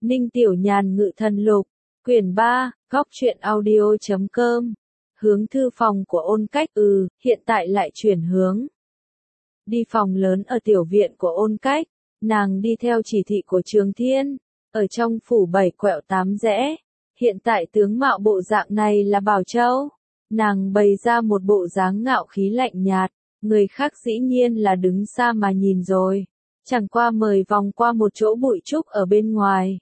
Ninh Tiểu Nhàn Ngự Thần Lục, quyển 3, góc truyện audio.com. Hướng thư phòng của Ôn Cách, hiện tại lại chuyển hướng. Đi phòng lớn ở tiểu viện của Ôn Cách, nàng đi theo chỉ thị của Trường Thiên, ở trong phủ 7 quẹo 8 rẽ. Hiện tại tướng mạo bộ dạng này là Bảo Châu. Nàng bày ra một bộ dáng ngạo khí lạnh nhạt, người khác dĩ nhiên là đứng xa mà nhìn rồi. Chẳng qua mời vòng qua một chỗ bụi trúc ở bên ngoài.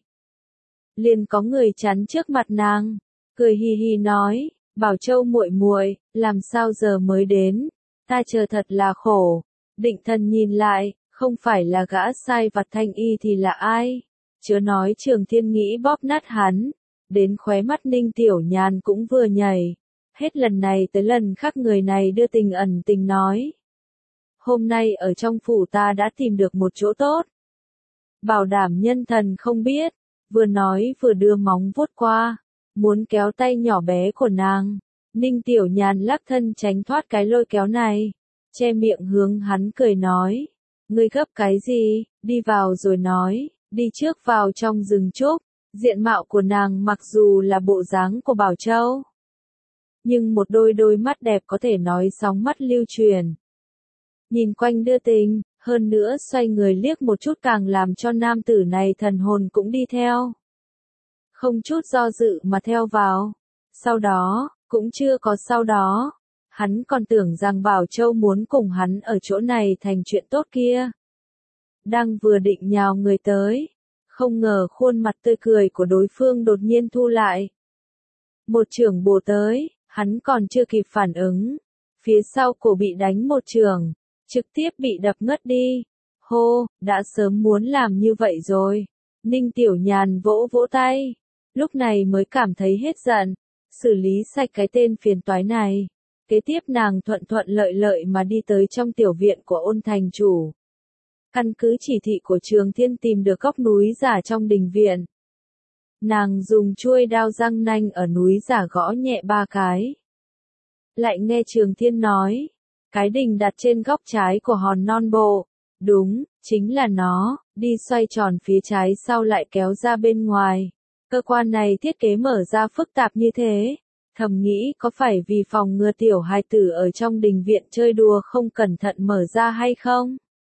Liền có người chắn trước mặt nàng, cười hi hi nói, Bảo Châu muội muội, làm sao giờ mới đến, ta chờ thật là khổ. Định Thần nhìn lại, không phải là gã sai vặt Thanh Y thì là ai? Chớ nói Trường Thiên nghĩ bóp nát hắn, đến khóe mắt Ninh Tiểu Nhàn cũng vừa nhảy. Hết lần này tới lần khác người này đưa tình ẩn tình nói. Hôm nay ở trong phủ ta đã tìm được một chỗ tốt. Bảo đảm nhân thần không biết, vừa nói vừa đưa móng vuốt qua, muốn kéo tay nhỏ bé của nàng. Ninh Tiểu Nhàn lắc thân tránh thoát cái lôi kéo này, che miệng hướng hắn cười nói. Ngươi gấp cái gì, đi vào rồi nói, đi trước vào trong rừng trúc. Diện mạo của nàng mặc dù là bộ dáng của Bảo Châu, nhưng một đôi mắt đẹp có thể nói sóng mắt lưu truyền. Nhìn quanh đưa tình, hơn nữa xoay người liếc một chút càng làm cho nam tử này thần hồn cũng đi theo. Không chút do dự mà theo vào. Sau đó, cũng chưa có sau đó. Hắn còn tưởng rằng Bảo Châu muốn cùng hắn ở chỗ này thành chuyện tốt kia. Đang vừa định nhào người tới, không ngờ khuôn mặt tươi cười của đối phương đột nhiên thu lại. Một chưởng bổ tới, hắn còn chưa kịp phản ứng. Phía sau cổ bị đánh một chưởng, trực tiếp bị đập ngất đi. Hô, đã sớm muốn làm như vậy rồi. Ninh Tiểu Nhàn vỗ vỗ tay, lúc này mới cảm thấy hết giận, xử lý sạch cái tên phiền toái này. Kế tiếp nàng thuận thuận lợi lợi mà đi tới trong tiểu viện của Ôn thành chủ. Căn cứ chỉ thị của Trường Thiên tìm được góc núi giả trong đình viện. Nàng dùng chuôi đao răng nanh ở núi giả gõ nhẹ 3 cái. Lại nghe Trường Thiên nói, cái đình đặt trên góc trái của hòn non bộ. Đúng, chính là nó, đi xoay tròn phía trái sau lại kéo ra bên ngoài. Cơ quan này thiết kế mở ra phức tạp như thế. Thầm nghĩ có phải vì phòng ngừa tiểu hài tử ở trong đình viện chơi đùa không cẩn thận mở ra hay không?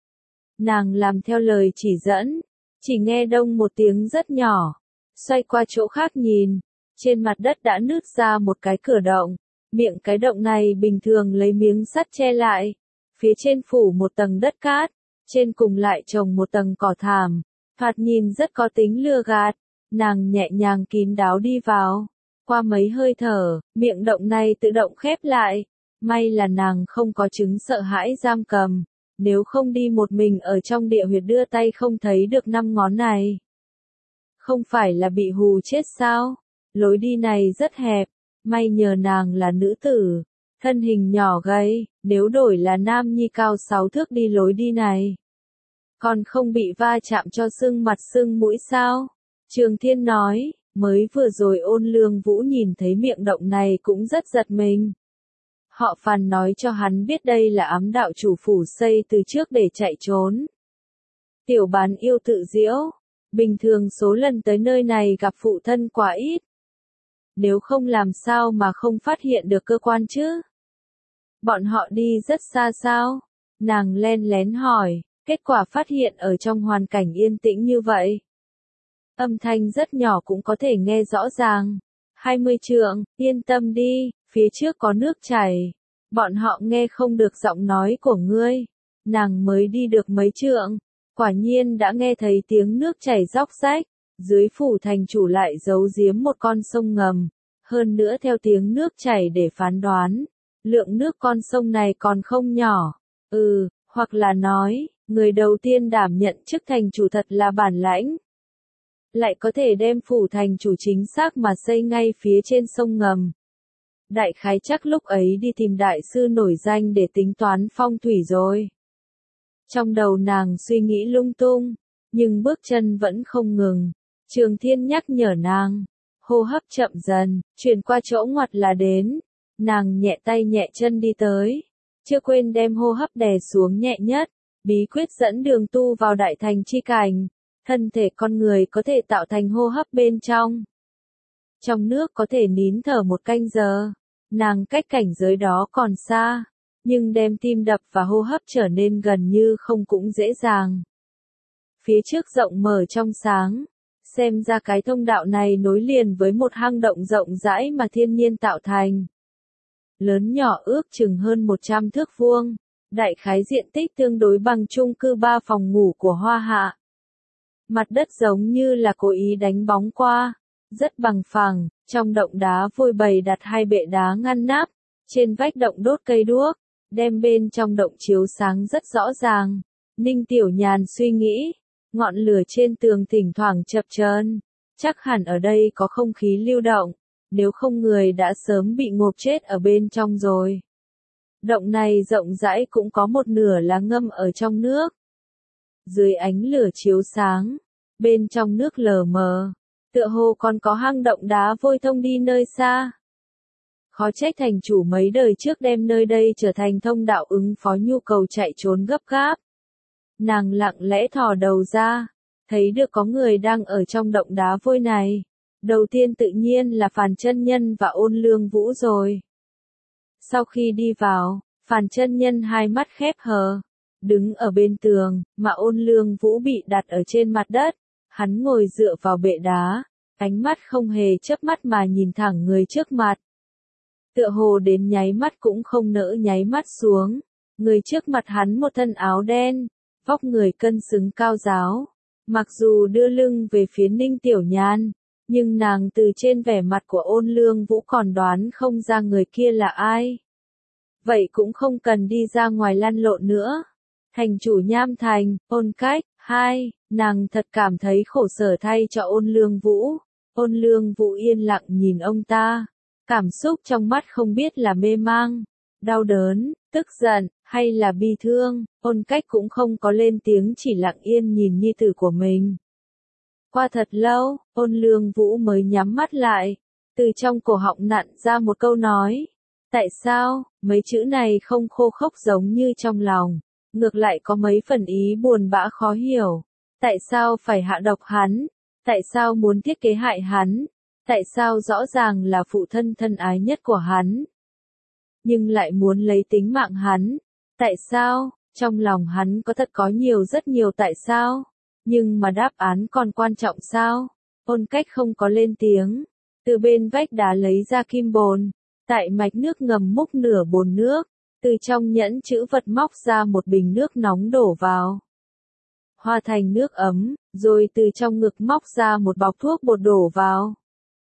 Nàng làm theo lời chỉ dẫn, chỉ nghe đông một tiếng rất nhỏ. Xoay qua chỗ khác nhìn, trên mặt đất đã nứt ra một cái cửa động. Miệng cái động này bình thường lấy miếng sắt che lại. Phía trên phủ một tầng đất cát, trên cùng lại trồng một tầng cỏ thảm. Thoạt nhìn rất có tính lừa gạt. Nàng nhẹ nhàng kín đáo đi vào. Qua mấy hơi thở, miệng động này tự động khép lại. May là nàng không có chứng sợ hãi giam cầm. Nếu không đi một mình ở trong địa huyệt đưa tay không thấy được 5 ngón này. Không phải là bị hù chết sao? Lối đi này rất hẹp. May nhờ nàng là nữ tử. Thân hình nhỏ gầy, nếu đổi là nam nhi cao 6 thước đi lối đi này. Còn không bị va chạm cho sưng mặt sưng mũi sao? Trường Thiên nói, mới vừa rồi Ôn Lương Vũ nhìn thấy miệng động này cũng rất giật mình. Họ Phàn nói cho hắn biết đây là ám đạo chủ phủ xây từ trước để chạy trốn. Tiểu Bán yêu tự diễu, bình thường số lần tới nơi này gặp phụ thân quá ít. Nếu không làm sao mà không phát hiện được cơ quan chứ? Bọn họ đi rất xa sao? Nàng len lén hỏi, kết quả phát hiện ở trong hoàn cảnh yên tĩnh như vậy. Âm thanh rất nhỏ cũng có thể nghe rõ ràng. 20 trượng, yên tâm đi, phía trước có nước chảy. Bọn họ nghe không được giọng nói của ngươi. Nàng mới đi được mấy trượng, quả nhiên đã nghe thấy tiếng nước chảy róc rách. Dưới phủ thành chủ lại giấu giếm một con sông ngầm. Hơn nữa theo tiếng nước chảy để phán đoán, lượng nước con sông này còn không nhỏ. Hoặc là nói, người đầu tiên đảm nhận chức thành chủ thật là bản lãnh. Lại có thể đem phủ thành chủ chính xác mà xây ngay phía trên sông ngầm. Đại khái chắc lúc ấy đi tìm đại sư nổi danh để tính toán phong thủy rồi. Trong đầu nàng suy nghĩ lung tung, nhưng bước chân vẫn không ngừng. Trường Thiên nhắc nhở nàng, hô hấp chậm dần, chuyển qua chỗ ngoặt là đến. Nàng nhẹ tay nhẹ chân đi tới, chưa quên đem hô hấp đè xuống nhẹ nhất. Bí quyết dẫn đường tu vào đại thành chi cảnh. Thân thể con người có thể tạo thành hô hấp bên trong. Trong nước có thể nín thở 1 canh giờ. Nàng cách cảnh giới đó còn xa, nhưng đem tim đập và hô hấp trở nên gần như không cũng dễ dàng. Phía trước rộng mở trong sáng, xem ra cái thông đạo này nối liền với một hang động rộng rãi mà thiên nhiên tạo thành. Lớn nhỏ ước chừng hơn 100 thước vuông, đại khái diện tích tương đối bằng chung cư 3 phòng ngủ của Hoa Hạ. Mặt đất giống như là cố ý đánh bóng qua, rất bằng phẳng, trong động đá vôi bày đặt 2 bệ đá ngăn nắp, trên vách động đốt cây đuốc, đem bên trong động chiếu sáng rất rõ ràng. Ninh Tiểu Nhàn suy nghĩ, ngọn lửa trên tường thỉnh thoảng chập chờn, chắc hẳn ở đây có không khí lưu động, nếu không người đã sớm bị ngộp chết ở bên trong rồi. Động này rộng rãi cũng có một nửa là ngâm ở trong nước. Dưới ánh lửa chiếu sáng, bên trong nước lờ mờ, tựa hồ còn có hang động đá vôi thông đi nơi xa. Khó trách thành chủ mấy đời trước đem nơi đây trở thành thông đạo ứng phó nhu cầu chạy trốn gấp gáp. Nàng lặng lẽ thò đầu ra, thấy được có người đang ở trong động đá vôi này. Đầu tiên tự nhiên là Phàn Chân Nhân và Ôn Lương Vũ rồi. Sau khi đi vào, Phàn Chân Nhân 2 mắt khép hờ, đứng ở bên tường, mà Ôn Lương Vũ bị đặt ở trên mặt đất. Hắn ngồi dựa vào bệ đá, ánh mắt không hề chớp mắt mà nhìn thẳng người trước mặt. Tựa hồ đến nháy mắt cũng không nỡ nháy mắt xuống. Người trước mặt hắn một thân áo đen, vóc người cân xứng cao ráo. Mặc dù đưa lưng về phía Ninh Tiểu Nhan, nhưng nàng từ trên vẻ mặt của Ôn Lương Vũ còn đoán không ra người kia là ai. Vậy cũng không cần đi ra ngoài lăn lộn nữa. Thành chủ Nham Thành, Ôn Cách, 2, nàng thật cảm thấy khổ sở thay cho Ôn Lương Vũ. Ôn Lương Vũ yên lặng nhìn ông ta. Cảm xúc trong mắt không biết là mê mang, đau đớn, tức giận, hay là bi thương. Ôn Cách cũng không có lên tiếng, chỉ lặng yên nhìn nhi tử của mình. Qua thật lâu, Ôn Lương Vũ mới nhắm mắt lại, từ trong cổ họng nặn ra một câu nói. Tại sao, mấy chữ này không khô khốc giống như trong lòng, ngược lại có mấy phần ý buồn bã khó hiểu. Tại sao phải hạ độc hắn? Tại sao muốn thiết kế hại hắn? Tại sao rõ ràng là phụ thân thân ái nhất của hắn, nhưng lại muốn lấy tính mạng hắn? Tại sao? Trong lòng hắn có thật có rất nhiều tại sao, nhưng mà đáp án còn quan trọng sao? Ôn Cách không có lên tiếng, từ bên vách đá lấy ra kim bồn, tại mạch nước ngầm múc nửa bồn nước, từ trong nhẫn chữ vật móc ra một bình nước nóng đổ vào. Hòa thành nước ấm, rồi từ trong ngực móc ra một bọc thuốc bột đổ vào.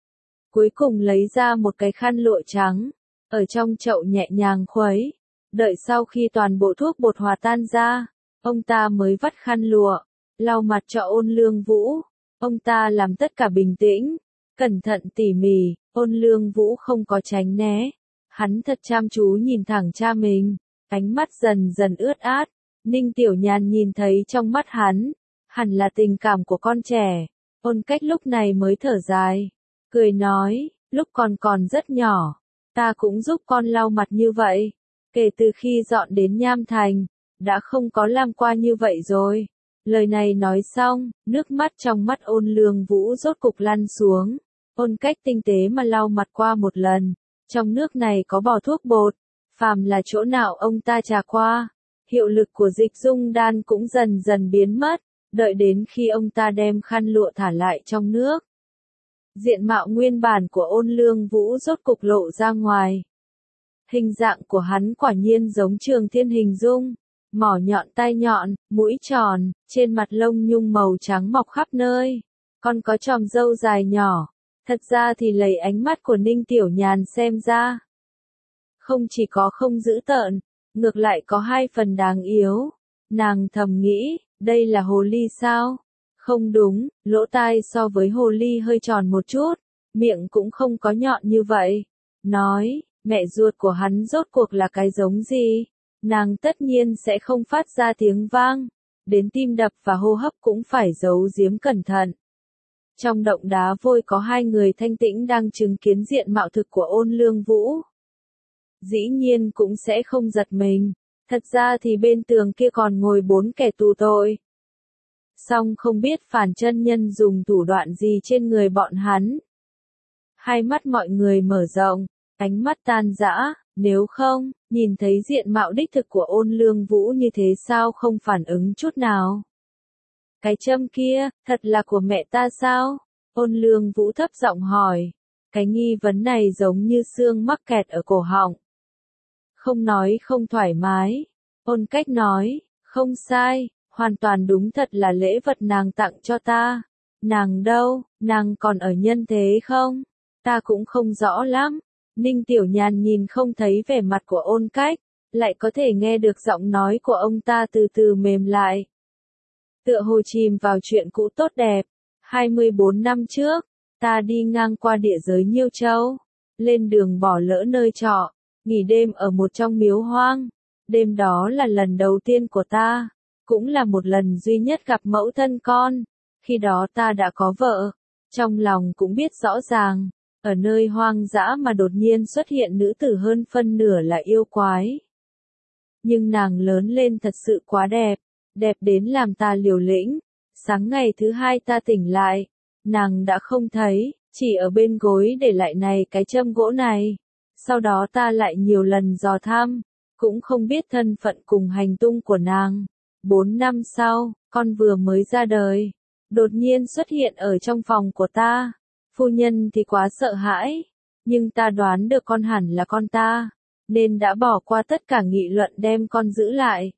Cuối cùng lấy ra một cái khăn lụa trắng, ở trong chậu nhẹ nhàng khuấy. Đợi sau khi toàn bộ thuốc bột hòa tan ra, ông ta mới vắt khăn lụa, lau mặt cho Ôn Lương Vũ. Ông ta làm tất cả bình tĩnh, cẩn thận tỉ mỉ. Ôn Lương Vũ không có tránh né. Hắn thật chăm chú nhìn thẳng cha mình, ánh mắt dần dần ướt át. Ninh Tiểu Nhàn nhìn thấy trong mắt hắn, hẳn là tình cảm của con trẻ. Ôn Cách lúc này mới thở dài, cười nói, lúc còn rất nhỏ, ta cũng giúp con lau mặt như vậy. Kể từ khi dọn đến Nham Thành, đã không có làm qua như vậy rồi. Lời này nói xong, nước mắt trong mắt Ôn Lương Vũ rốt cục lăn xuống. Ôn Cách tinh tế mà lau mặt qua một lần. Trong nước này có bỏ thuốc bột, phàm là chỗ nào ông ta trà qua, hiệu lực của dịch dung đan cũng dần dần biến mất. Đợi đến khi ông ta đem khăn lụa thả lại trong nước, diện mạo nguyên bản của Ôn Lương Vũ rốt cục lộ ra ngoài. Hình dạng của hắn quả nhiên giống Trường Thiên hình dung, mỏ nhọn tai nhọn, mũi tròn, trên mặt lông nhung màu trắng mọc khắp nơi, còn có chòm râu dài nhỏ. Thật ra thì lấy ánh mắt của Ninh Tiểu Nhàn xem ra, không chỉ có không dữ tợn, ngược lại có 2 phần đáng yếu. Nàng thầm nghĩ, đây là hồ ly sao? Không đúng, lỗ tai so với hồ ly hơi tròn một chút, miệng cũng không có nhọn như vậy. Nói, mẹ ruột của hắn rốt cuộc là cái giống gì? Nàng tất nhiên sẽ không phát ra tiếng vang, đến tim đập và hô hấp cũng phải giấu giếm cẩn thận. Trong động đá vôi có 2 người thanh tĩnh đang chứng kiến diện mạo thực của Ôn Lương Vũ. Dĩ nhiên cũng sẽ không giật mình, thật ra thì bên tường kia còn ngồi 4 kẻ tù tội. Song không biết Phàn chân nhân dùng thủ đoạn gì trên người bọn hắn. Hai mắt mọi người mở rộng, ánh mắt tan rã, nếu không, nhìn thấy diện mạo đích thực của Ôn Lương Vũ như thế sao không phản ứng chút nào. Cái châm kia, thật là của mẹ ta sao? Ôn Lương Vũ thấp giọng hỏi. Cái nghi vấn này giống như xương mắc kẹt ở cổ họng. Không nói không thoải mái. Ôn Cách nói, không sai, hoàn toàn đúng, thật là lễ vật nàng tặng cho ta. Nàng đâu, nàng còn ở nhân thế không? Ta cũng không rõ lắm. Ninh Tiểu Nhàn nhìn không thấy vẻ mặt của Ôn Cách, lại có thể nghe được giọng nói của ông ta từ từ mềm lại. Tựa hồ chìm vào chuyện cũ tốt đẹp. 24 năm trước, ta đi ngang qua địa giới Nhiêu Châu, lên đường bỏ lỡ nơi trọ, nghỉ đêm ở một trong miếu hoang. Đêm đó là lần đầu tiên của ta, cũng là một lần duy nhất gặp mẫu thân con. Khi đó ta đã có vợ, trong lòng cũng biết rõ ràng, ở nơi hoang dã mà đột nhiên xuất hiện nữ tử hơn phân nửa là yêu quái. Nhưng nàng lớn lên thật sự quá đẹp, đẹp đến làm ta liều lĩnh. Sáng ngày thứ hai ta tỉnh lại, nàng đã không thấy, chỉ ở bên gối để lại này cái châm gỗ này. Sau đó ta lại nhiều lần dò thăm, cũng không biết thân phận cùng hành tung của nàng. 4 năm sau, con vừa mới ra đời, đột nhiên xuất hiện ở trong phòng của ta. Phu nhân thì quá sợ hãi, nhưng ta đoán được con hẳn là con ta, nên đã bỏ qua tất cả nghị luận đem con giữ lại.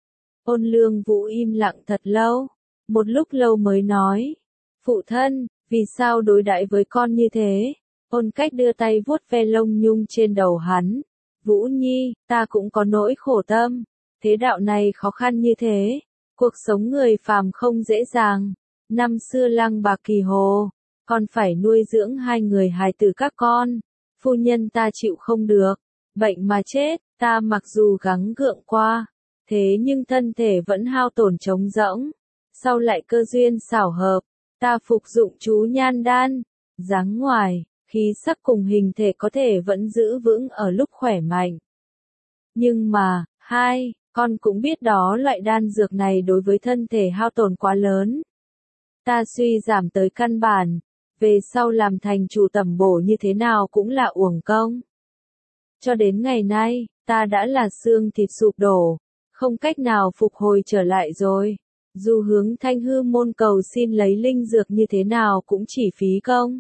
Ôn Lương Vũ im lặng thật lâu, một lúc lâu mới nói, phụ thân, vì sao đối đãi với con như thế? Ôn Cách đưa tay vuốt ve lông nhung trên đầu hắn. Vũ Nhi, ta cũng có nỗi khổ tâm, thế đạo này khó khăn như thế, cuộc sống người phàm không dễ dàng. Năm xưa Lăng Bạc Kỳ Hồ, con phải nuôi dưỡng 2 người hài tử các con, phu nhân ta chịu không được, bệnh mà chết, ta mặc dù gắng gượng qua, thế nhưng thân thể vẫn hao tổn trống rỗng. Sau lại cơ duyên xảo hợp, ta phục dụng chú nhan đan, dáng ngoài, khí sắc cùng hình thể có thể vẫn giữ vững ở lúc khỏe mạnh. Nhưng mà, con cũng biết đó loại đan dược này đối với thân thể hao tổn quá lớn. Ta suy giảm tới căn bản, về sau làm thành chủ tẩm bổ như thế nào cũng là uổng công. Cho đến ngày nay, ta đã là xương thịt sụp đổ, không cách nào phục hồi trở lại rồi. Dù hướng Thanh Hư môn cầu xin lấy linh dược như thế nào cũng chỉ phí công.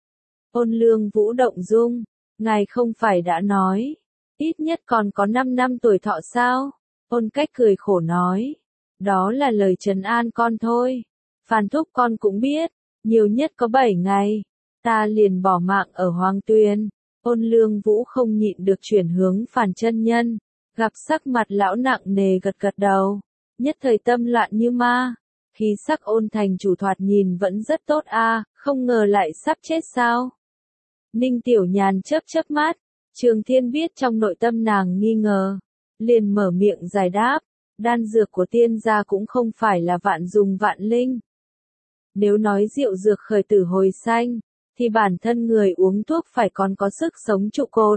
Ôn Lương Vũ động dung, ngài không phải đã nói, ít nhất còn có 5 năm tuổi thọ sao? Ôn Cách cười khổ nói, đó là lời trấn an con thôi. Phàn thúc con cũng biết, nhiều nhất có 7 ngày, ta liền bỏ mạng ở Hoang Tuyền. Ôn Lương Vũ không nhịn được chuyển hướng Phàn chân nhân, gặp sắc mặt lão nặng nề gật gật đầu, nhất thời tâm loạn như ma. Khí sắc Ôn thành chủ thoạt nhìn vẫn rất tốt a, không ngờ lại sắp chết sao? Ninh Tiểu Nhàn chớp chớp mắt, Trường Thiên biết trong nội tâm nàng nghi ngờ, liền mở miệng giải đáp, đan dược của tiên gia cũng không phải là vạn dùng vạn linh. Nếu nói rượu dược khởi tử hồi sanh, thì bản thân người uống thuốc phải còn có sức sống trụ cột.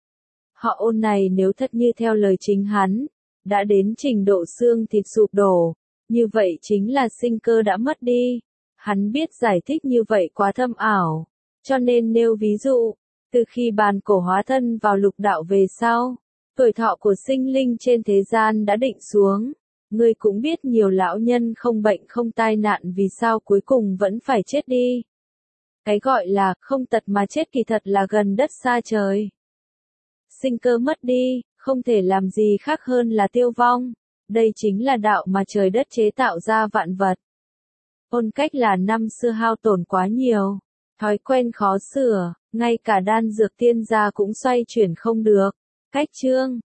Họ Ôn này nếu thật như theo lời chính hắn, đã đến trình độ xương thịt sụp đổ, như vậy chính là sinh cơ đã mất đi. Hắn biết giải thích như vậy quá thâm ảo, cho nên nêu ví dụ, từ khi bàn cổ hóa thân vào lục đạo về sau, tuổi thọ của sinh linh trên thế gian đã định xuống. Ngươi cũng biết nhiều lão nhân không bệnh không tai nạn vì sao cuối cùng vẫn phải chết đi. Cái gọi là không tật mà chết kỳ thật là gần đất xa trời. Sinh cơ mất đi, không thể làm gì khác hơn là tiêu vong. Đây chính là đạo mà trời đất chế tạo ra vạn vật. Ôn Cách là năm xưa hao tổn quá nhiều, thói quen khó sửa, ngay cả đan dược tiên gia cũng xoay chuyển không được. Cách chương